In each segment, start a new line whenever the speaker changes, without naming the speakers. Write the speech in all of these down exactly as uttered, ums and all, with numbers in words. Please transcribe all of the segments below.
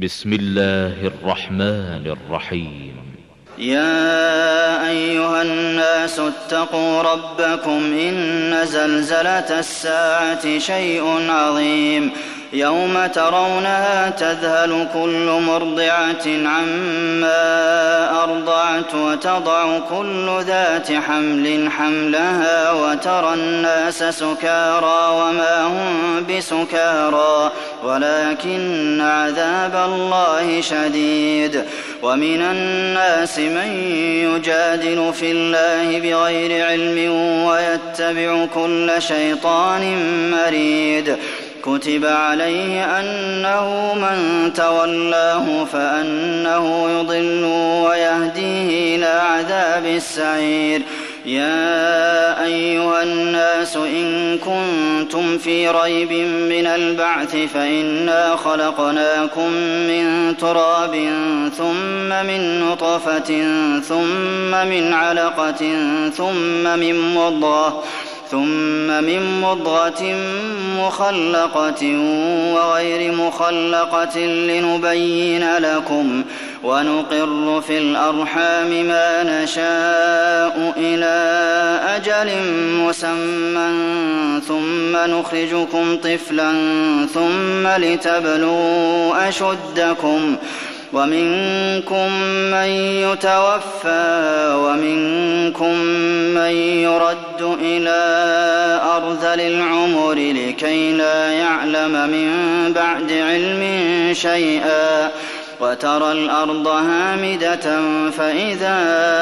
بسم الله الرحمن الرحيم.
يا أيها الناس اتقوا ربكم إن زلزلة الساعة شيء عظيم يوم ترونها تذهل كل مرضعة عما أرضعت وتضع كل ذات حمل حملها وترى الناس سكارى وما هم بسكارى ولكن عذاب الله شديد. ومن الناس من يجادل في الله بغير علم ويتبع كل شيطان مريد. كتب عليه أنه من تولاه فأنه يضل ويهديه إلى عذاب السعير. يا أيها الناس إن كنتم في ريب من البعث فإنا خلقناكم من تراب ثم من نطفة ثم من علقة ثم من مضغة ثم من مضغة مخلقة وغير مخلقة لنبين لكم ونقر في الأرحام ما نشاء إلى أجل مسمى ثم نخرجكم طفلا ثم لتبلوا أشدكم ومنكم من يتوفى ومنكم من يرد إلى أرذل العمر لكي لا يعلم من بعد علم شيئا. وترى الأرض هامدة فإذا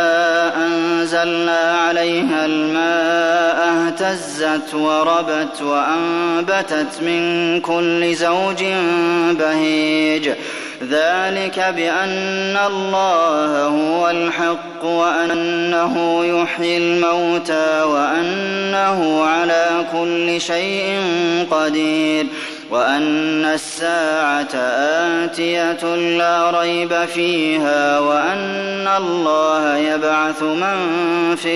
أنزلنا عليها الماء اهتزت وربت وأنبتت من كل زوج بهيج. ذلك بأن الله هو الحق وأنه يحيي الموتى وأنه على كل شيء قدير وأن الساعة آتية لا ريب فيها وأن الله يبعث من في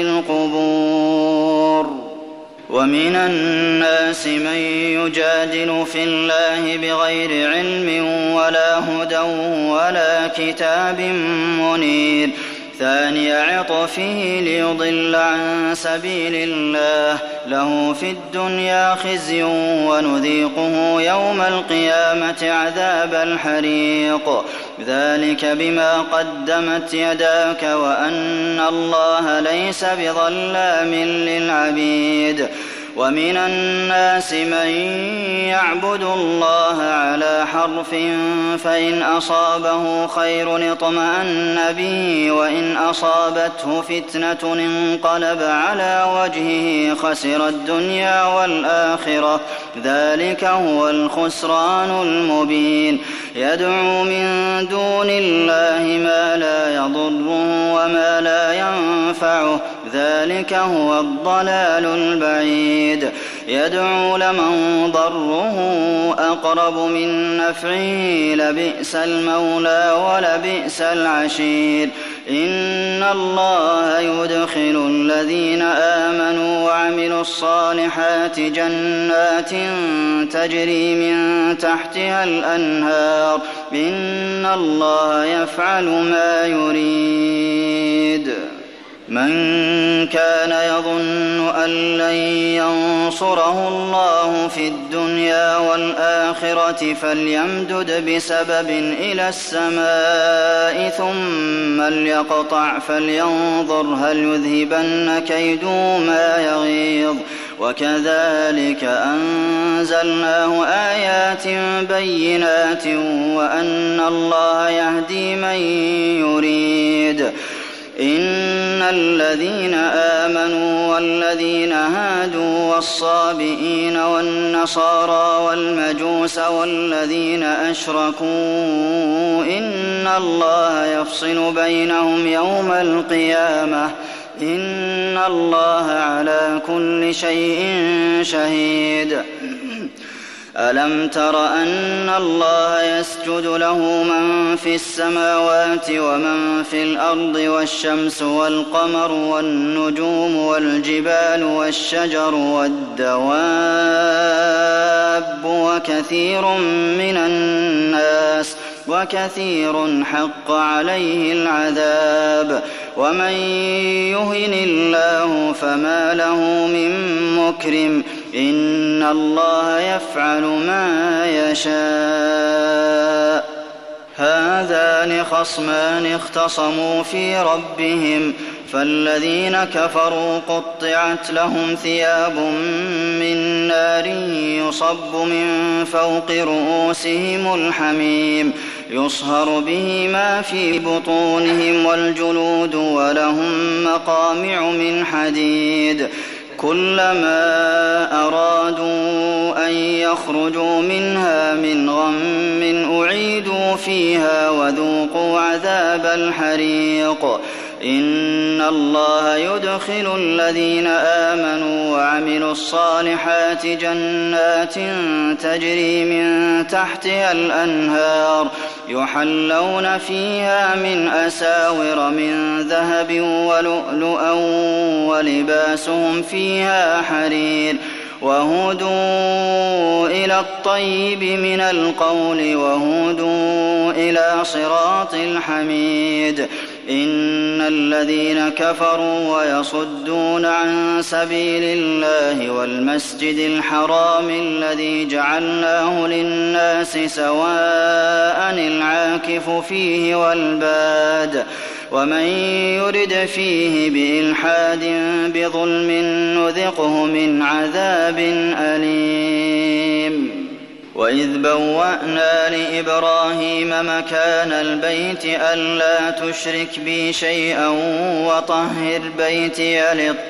القبور. ومن الناس من يجادل في الله بغير علم ولا هدى ولا كتاب منير. ثاني عطفه ليضل عن سبيل الله له في الدنيا خزي ونذيقه يوم القيامة عذاب الحريق. ذلك بما قدمت يداك وأن الله ليس بظلام للعبيد. ومن الناس من يعبد الله على حرف فإن أصابه خير اطمأن به وإن أصابته فتنة انقلب على وجهه خسر الدنيا والآخرة. ذلك هو الخسران المبين. يدعو من دون الله ما لا يضره وما لا ينفعه. ذلك هو الضلال البعيد. يدعو لمن ضره أقرب من نفعه لبئس المولى ولبئس العشير. إن الله يدخل الذين آمنوا وعملوا الصالحات جنات تجري من تحتها الأنهار. إن الله يفعل ما يريد. من كان يظن أن لن ينصره الله في الدنيا والآخرة فليمدد بسبب إلى السماء ثم ليقطع فلينظر هل يذهبن كيده ما يغيظ. وكذلك أنزلناه آيات بينات وأن الله يهدي من يريد. إن الذين آمنوا والذين هادوا والصابئين والنصارى والمجوس والذين أشركوا إن الله يفصل بينهم يوم القيامة. إن الله على كل شيء شهيد. ألم تر أن الله يسجد له من في السماوات ومن في الأرض والشمس والقمر والنجوم والجبال والشجر والدواب وكثير من الناس وكثير حق عليه العذاب ومن يهن الله فما له من مكرم إن الله يفعل ما يشاء هذان خصمان اختصموا في ربهم فالذين كفروا قطعت لهم ثياب من نار يصب من فوق رؤوسهم الحميم يصهر به ما في بطونهم والجلود ولهم مقامع من حديد كلما أرادوا أن يخرجوا منها من غم أعيدوا فيها وذوقوا عذاب الحريق إن الله يدخل الذين آمنوا وعملوا الصالحات جنات تجري من تحتها الأنهار يحلون فيها من أساور من ذهب ولؤلؤا ولباسهم فيها حرير وهدوا إلى الطيب من القول وهدوا إلى صراط الحميد إن الذين كفروا ويصدون عن سبيل الله والمسجد الحرام الذي جعلناه للناس سواء العاكف فيه والباد ومن يرد فيه بإلحاد بظلم نذقه من عذاب أليم وإذ بوأنا لإبراهيم مكان البيت ألا تشرك بي شيئا وطهر بيتي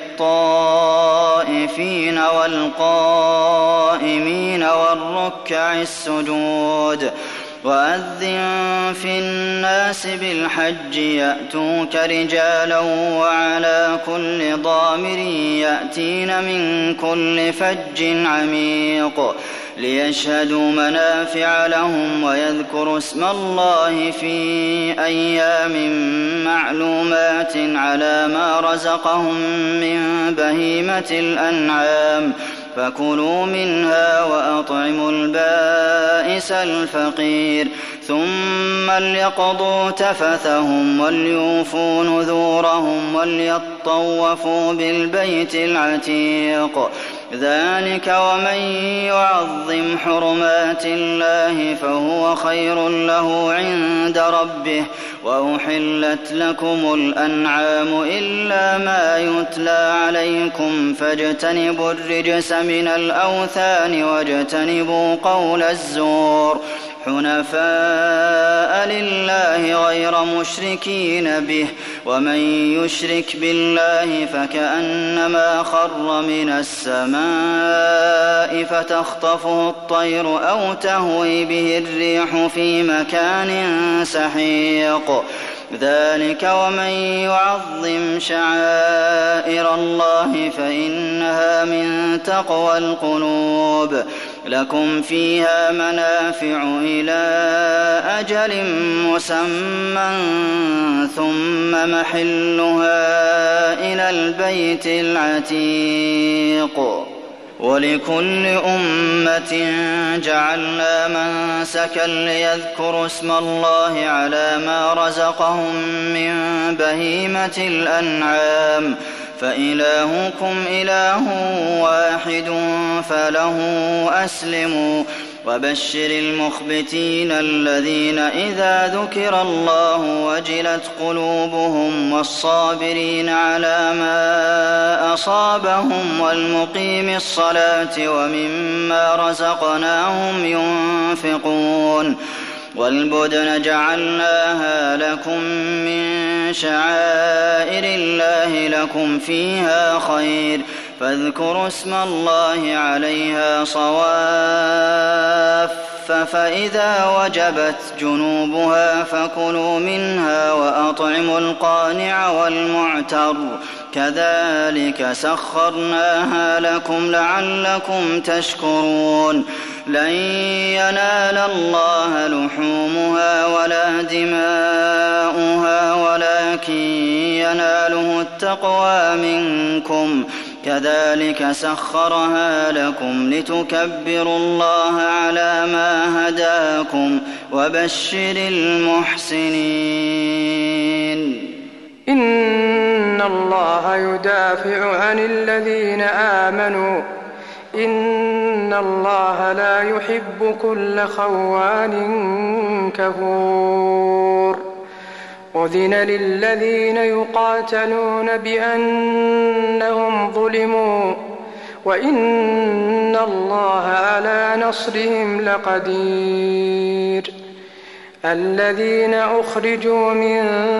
للطائفين والقائمين والركع السجود وأذن في الناس بالحج يأتوك رجالا وعلى كل ضامر يأتين من كل فج عميق ليشهدوا منافع لهم ويذكروا اسم الله في أيام معلومات على ما رزقهم من بهيمة الأنعام فكلوا منها وأطعموا البائس الفقير ثم ليقضوا تفثهم وليوفوا نذورهم وليطوفوا بالبيت العتيق ذلك ومن يعظم حرمات الله فهو خير له عند ربه وأحلت لكم الأنعام إلا ما يتلى عليكم فاجتنبوا الرجس من الأوثان واجتنبوا قول الزور حنفاء لله غير مشركين به ومن يشرك بالله فكأنما خر من السماء فتخطفه الطير أو تهوي به الريح في مكان سحيق ذلك ومن يعظم شعائر الله فإنها من تقوى القلوب لكم فيها منافع إلى أجل مسمى ثم محلها إلى البيت العتيق ولكل أمة جعلنا منسكا ليذكروا اسم الله على ما رزقهم من بهيمة الأنعام فإلهكم إله واحد فله أسلموا وبشر المخبتين الذين إذا ذكر الله وجلت قلوبهم والصابرين على ما أصابهم والمقيم الصلاة ومما رزقناهم ينفقون والبدن جعلناها لكم من شعائر الله لكم فيها خير فاذكروا اسم الله عليها صواف فإذا وجبت جنوبها فكلوا منها وأطعموا القانع والمعتر كذلك سخرناها لكم لعلكم تشكرون لن ينال الله لحومها ولا دماؤها ولكن يناله التقوى منكم كذلك سخرها لكم لتكبروا الله على ما هداكم وبشر المحسنين.
إن الله يدافع عن الذين آمنوا إن الله لا يحب كل خوان كفور. أذن للذين يقاتلون بأنهم ظلموا وإن الله على نصرهم لقدير. الذين أخرجوا من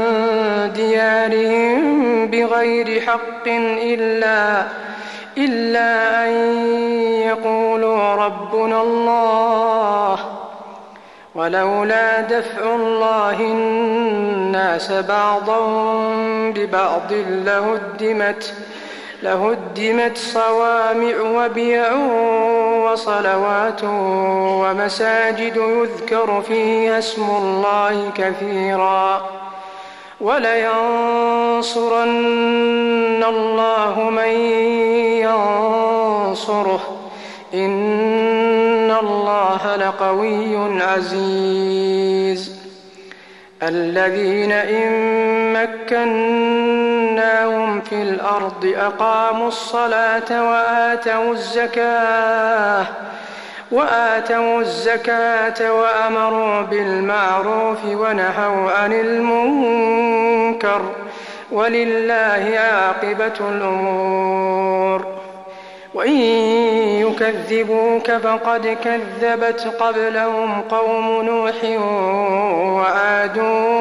ديارهم بغير حق إلا إلا أن يقولوا ربنا الله ولولا دفع الله الناس بعضهم ببعض لهدمت لهدمت صوامع وبيع وصلوات ومساجد يذكر فيها اسم الله كثيرا ولينصرن الله من ينصره إن الله لقوي عزيز. الذين إن مكناهم في الأرض أقاموا الصلاة وآتوا الزكاة وآتوا الزكاة وأمروا بالمعروف ونهوا عن المنكر ولله عاقبة الأمور. وإن يكذبوك فقد كذبت قبلهم قوم نوح وعاد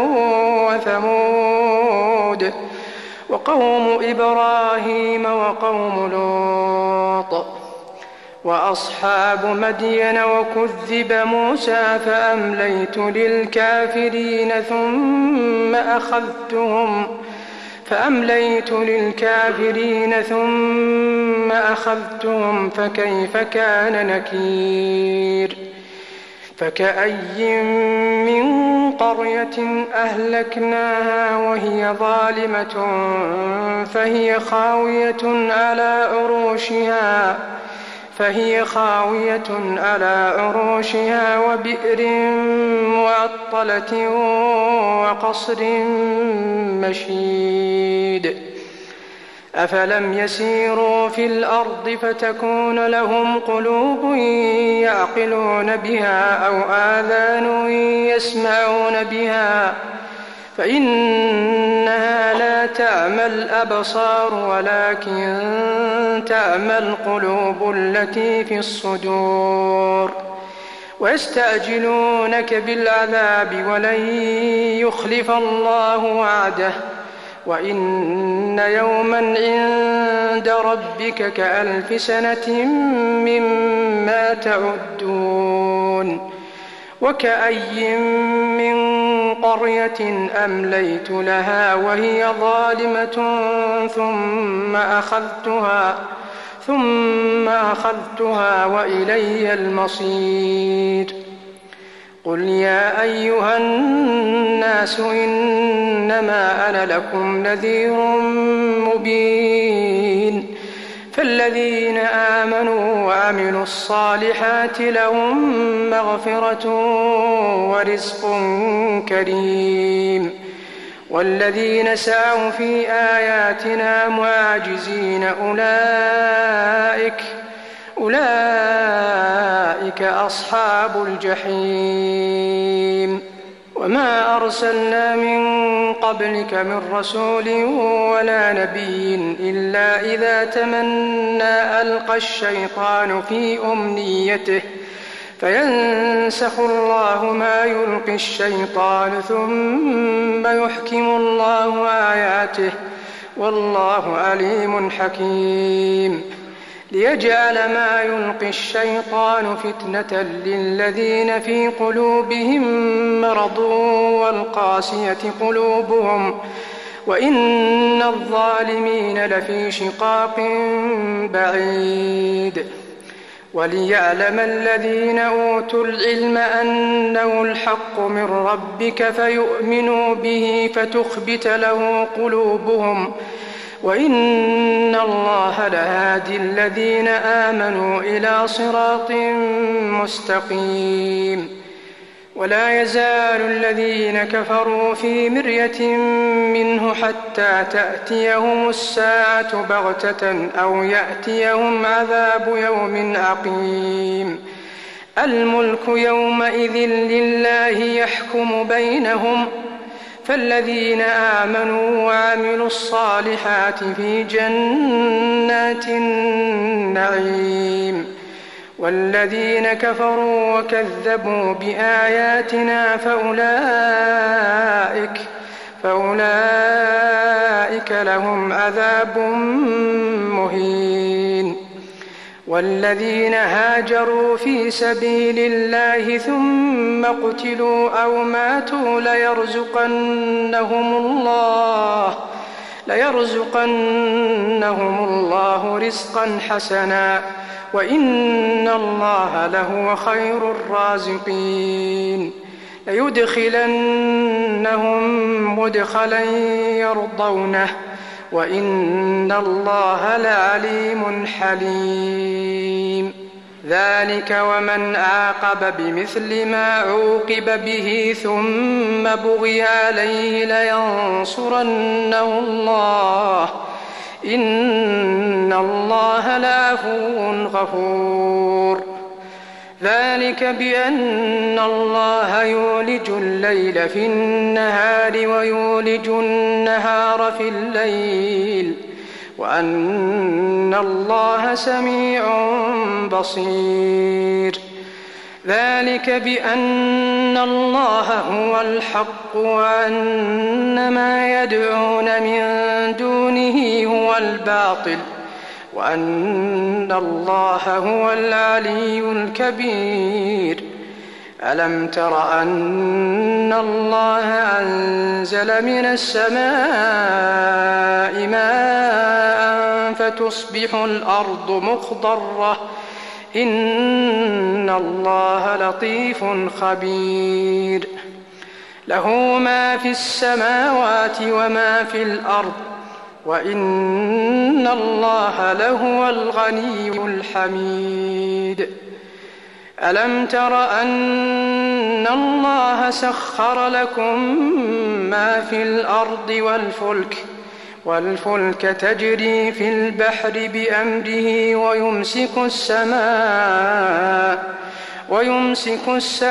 وثمود وقوم إبراهيم وقوم لوط وأصحاب مدين وكذب موسى فأمليت للكافرين ثم أخذتهم فأمليت للكافرين ثم أخذتهم فكيف كان نكير. فكأي من قرية أهلكناها وهي ظالمة فهي خاوية على عروشها فهي خاوية على عروشها وبئر معطلة وقصر مشيد. أفلم يسيروا في الأرض فتكون لهم قلوب يعقلون بها أو آذان يسمعون بها فإنها لا تعمى الأبصار ولكن تعمى القلوب التي في الصدور. ويستعجلونك بالعذاب ولن يخلف الله وعده وإن يوما عند ربك كألف سنة مما تعدون. وكأي من قرية أمليت لها وهي ظالمة ثم أخذتها ثم أخذتها وإلي المصير. قل يا أيها الناس إنما أنا لكم نذير مبين. فالذين آمنوا وعملوا الصالحات لهم مغفرة ورزق كريم. والذين سعوا في آياتنا معاجزين أولئك أولئك أصحاب الجحيم. وما أرسلنا من قبلك من رسول ولا نبي إلا إذا تمنى ألقى الشيطان في أمنيته فينسخ الله ما يلقي الشيطان ثم يحكم الله آياته والله عليم حكيم. ليجعل ما يلقي الشيطان فتنة للذين في قلوبهم مرض والقاسية قلوبهم وإن الظالمين لفي شقاق بعيد. وليعلم الذين أوتوا العلم أنه الحق من ربك فيؤمنوا به فتخبت له قلوبهم وإن الله لهادي الذين آمنوا إلى صراط مستقيم. ولا يزال الذين كفروا في مرية منه حتى تأتيهم الساعة بغتة أو يأتيهم عذاب يوم عقيم. الملك يومئذ لله يحكم بينهم، فالذين آمنوا وعملوا الصالحات في جنات النعيم، والذين كفروا وكذبوا بآياتنا فأولئك, فأولئك لهم عذاب مهين. والذين هاجروا في سبيل الله ثم قتلوا أو ماتوا ليرزقنهم الله ليرزقنهم الله رزقا حسنا، وإن الله لهو خير الرازقين. ليدخلنهم مدخلا يرضونه، وإن الله لعليم حليم. ذلك ومن عاقب بمثل ما عوقب به ثم بغي عليه لينصرنه الله، إن الله لعفو غفور. ذلك بأن الله يولج الليل في النهار ويولج النهار في الليل، وأن الله سميع بصير. ذلك بأن الله هو الحق وأن ما يدعون من دونه هو الباطل، وأن الله هو العلي الكبير. ألم تر أن الله أنزل من السماء ماء فتصبح الأرض مخضرة، إن الله لطيف خبير. له ما في السماوات وما في الأرض، وإن الله لهو الغني الحميد. ألم تر أن الله سخر لكم ما في الأرض والفلك والفلك تجري في البحر بأمره ويمسك السماء ويمسك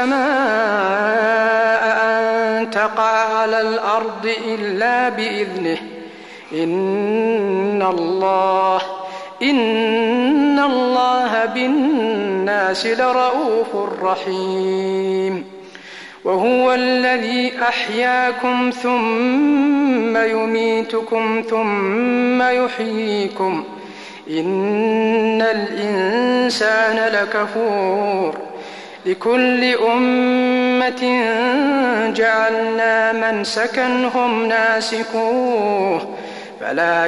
السماء أن تقع على الأرض إلا بإذنه، إن الله إن الله بالناس لرؤوف رحيم. وهو الذي أحياكم ثم يميتكم ثم يحييكم، إن الإنسان لكفور. لكل أمة جعلنا منسكا هم ناسكوه، فلا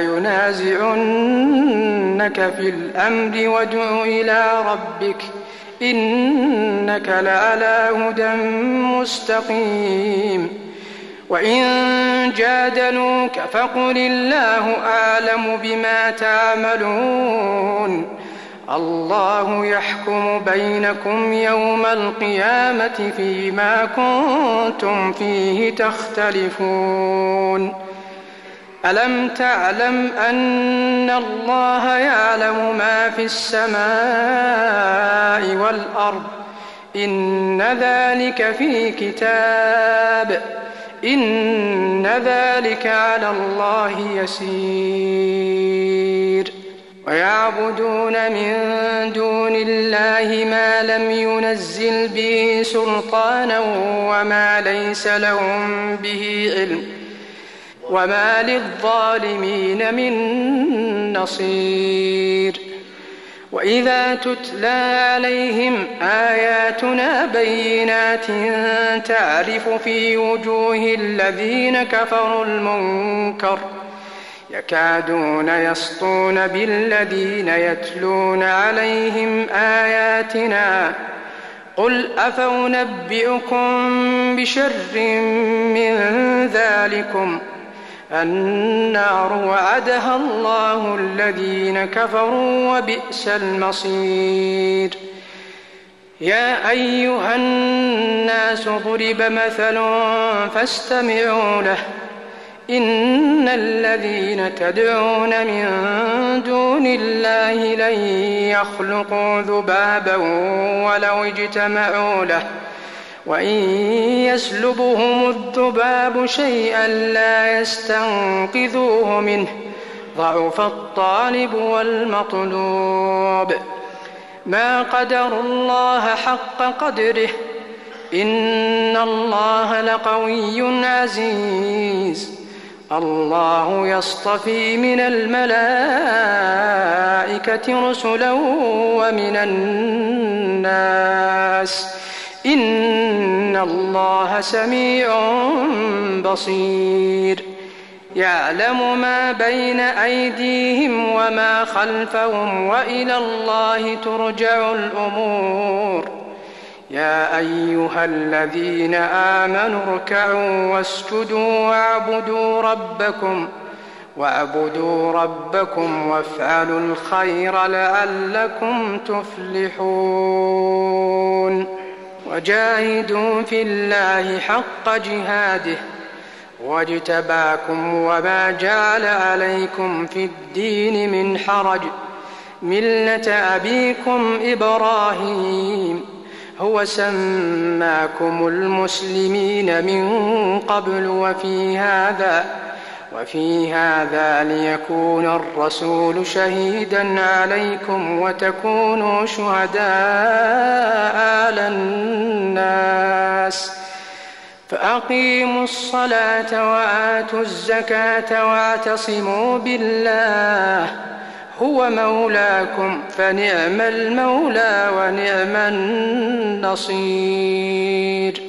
ينازعنك في الأمر وادع إلى ربك إنك لعلى هدى مستقيم. وإن جادلوك فقل الله أعلم بما تعملون، الله يحكم بينكم يوم القيامة فيما كنتم فيه تختلفون. ألم تعلم أن الله يعلم ما في السماء والأرض، إن ذلك في كتاب، إن ذلك على الله يسير. ويعبدون من دون الله ما لم ينزل به سلطانا وما ليس لهم به علم، وما للظالمين من نصير. وإذا تتلى عليهم آياتنا بينات تعرف في وجوه الذين كفروا المنكر، يكادون يسطون بالذين يتلون عليهم آياتنا. قل أفأنبئكم بشر من ذلكم النار وعدها الله الذين كفروا وبئس المصير. يا أيها الناس ضرب مثل فاستمعوا له إن الذين تدعون من دون الله لن يخلقوا ذبابا ولو اجتمعوا له وإن يسلبهم الذباب شيئا لا يستنقذوه منه ضعف الطالب والمطلوب. ما قدروا الله حق قدره إن الله لقوي عزيز. الله يصطفي من الملائكة رسلا ومن الناس إن الله سميع بصير. يعلم ما بين أيديهم وما خلفهم وإلى الله ترجع الأمور. يا أيها الذين آمنوا اركعوا واسجدوا واعبدوا ربكم واعبدوا ربكم وافعلوا الخير لعلكم تفلحون. وجاهدوا في الله حق جهاده واجتباكم وما جعل عليكم في الدين من حرج ملة أبيكم إبراهيم هو سماكم المسلمين من قبل وفي هذا وفي هذا ليكون الرسول شهيدا عليكم وتكونوا شهداء على الناس. فأقيموا الصلاة وآتوا الزكاة واعتصموا بالله هو مولاكم فنعم المولى ونعم النصير.